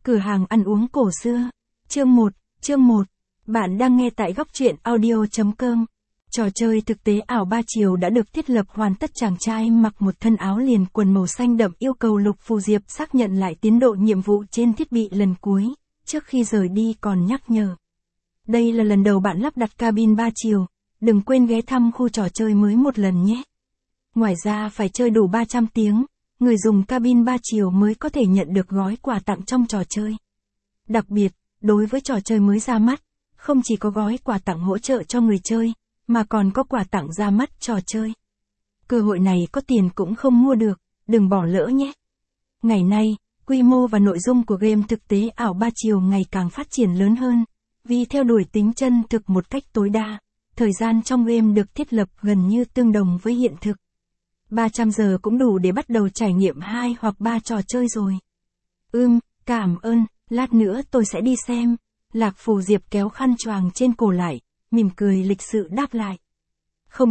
Cửa hàng ăn uống cổ xưa. Chương 1. Bạn đang nghe tại góc truyện audio.com. Trò chơi thực tế ảo 3 chiều đã được thiết lập hoàn tất. Chàng trai mặc một thân áo liền quần màu xanh đậm yêu cầu Lục Phù Diệp xác nhận lại tiến độ nhiệm vụ trên thiết bị lần cuối, trước khi rời đi còn nhắc nhở. Đây là lần đầu bạn lắp đặt cabin 3 chiều, đừng quên ghé thăm khu trò chơi mới một lần nhé. Ngoài ra phải chơi đủ 300 tiếng, người dùng cabin 3 chiều mới có thể nhận được gói quà tặng trong trò chơi. Đặc biệt, đối với trò chơi mới ra mắt, không chỉ có gói quà tặng hỗ trợ cho người chơi, mà còn có quà tặng ra mắt trò chơi. Cơ hội này có tiền cũng không mua được, đừng bỏ lỡ nhé. Ngày nay, quy mô và nội dung của game thực tế ảo 3 chiều ngày càng phát triển lớn hơn, vì theo đuổi tính chân thực một cách tối đa, thời gian trong game được thiết lập gần như tương đồng với hiện thực. 300 giờ cũng đủ để bắt đầu trải nghiệm 2 hoặc 3 trò chơi rồi. Cảm ơn, lát nữa tôi sẽ đi xem. Lạc Phù Diệp kéo khăn choàng trên cổ lại, mỉm cười lịch sự đáp lại. Không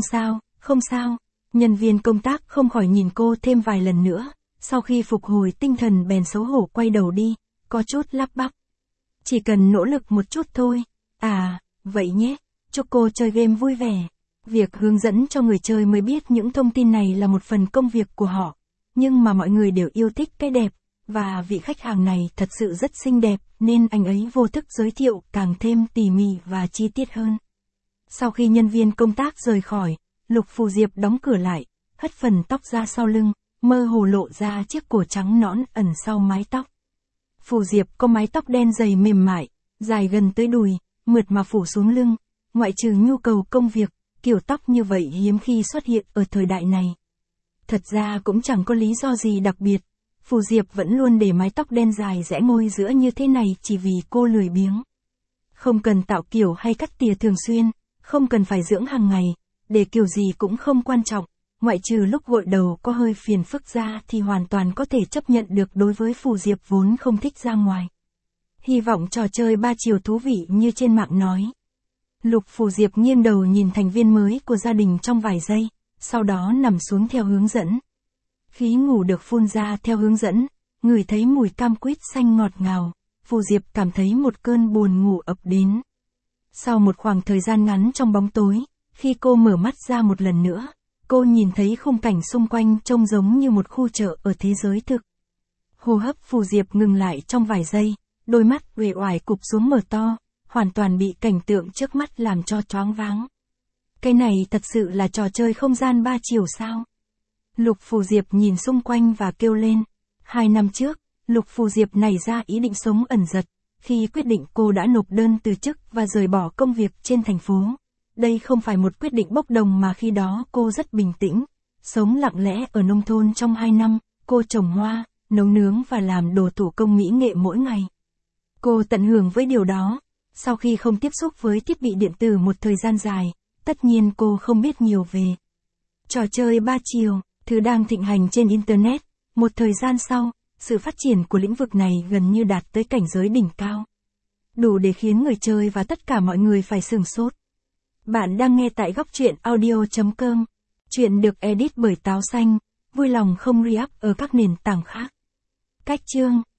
sao. Nhân viên công tác không khỏi nhìn cô thêm vài lần nữa, sau khi phục hồi tinh thần bèn xấu hổ quay đầu đi, có chút lắp bắp. Chỉ cần nỗ lực một chút thôi. À, vậy nhé, chúc cô chơi game vui vẻ. Việc hướng dẫn cho người chơi mới biết những thông tin này là một phần công việc của họ, nhưng mà mọi người đều yêu thích cái đẹp, và vị khách hàng này thật sự rất xinh đẹp, nên anh ấy vô thức giới thiệu càng thêm tỉ mỉ và chi tiết hơn. Sau khi nhân viên công tác rời khỏi, Lục Phù Diệp đóng cửa lại, hất phần tóc ra sau lưng, mơ hồ lộ ra chiếc cổ trắng nõn ẩn sau mái tóc. Phù Diệp có mái tóc đen dày mềm mại, dài gần tới đùi, mượt mà phủ xuống lưng, ngoại trừ nhu cầu công việc, kiểu tóc như vậy hiếm khi xuất hiện ở thời đại này. Thật ra cũng chẳng có lý do gì đặc biệt, Phù Diệp vẫn luôn để mái tóc đen dài rẽ ngôi giữa như thế này chỉ vì cô lười biếng. Không cần tạo kiểu hay cắt tỉa thường xuyên, không cần phải dưỡng hàng ngày, để kiểu gì cũng không quan trọng, ngoại trừ lúc gội đầu có hơi phiền phức ra thì hoàn toàn có thể chấp nhận được đối với Phù Diệp vốn không thích ra ngoài. Hy vọng trò chơi 3 chiều thú vị như trên mạng nói. Lục Phù Diệp nghiêng đầu nhìn thành viên mới của gia đình trong vài giây, sau đó nằm xuống theo hướng dẫn. Khí ngủ được phun ra theo hướng dẫn, ngửi thấy mùi cam quýt xanh ngọt ngào, Phù Diệp cảm thấy một cơn buồn ngủ ập đến. Sau một khoảng thời gian ngắn trong bóng tối, khi cô mở mắt ra một lần nữa, cô nhìn thấy khung cảnh xung quanh trông giống như một khu chợ ở thế giới thực. Hô hấp Phù Diệp ngừng lại trong vài giây, đôi mắt uể oải cụp xuống mở to, hoàn toàn bị cảnh tượng trước mắt làm cho choáng váng. Cái này thật sự là trò chơi không gian 3 chiều sao? Lục Phù Diệp nhìn xung quanh và kêu lên. 2 năm trước, Lục Phù Diệp nảy ra ý định sống ẩn dật, khi quyết định cô đã nộp đơn từ chức và rời bỏ công việc trên thành phố. Đây không phải một quyết định bốc đồng mà khi đó cô rất bình tĩnh, sống lặng lẽ ở nông thôn trong 2 năm, cô trồng hoa, nấu nướng và làm đồ thủ công mỹ nghệ mỗi ngày. Cô tận hưởng với điều đó. Sau khi không tiếp xúc với thiết bị điện tử một thời gian dài, tất nhiên cô không biết nhiều về trò chơi 3 chiều, thứ đang thịnh hành trên Internet. Một thời gian sau, sự phát triển của lĩnh vực này gần như đạt tới cảnh giới đỉnh cao. Đủ để khiến người chơi và tất cả mọi người phải sửng sốt. Bạn đang nghe tại góc truyện audio.com. Chuyện được edit bởi Táo Xanh, vui lòng không re-up ở các nền tảng khác. Cách chương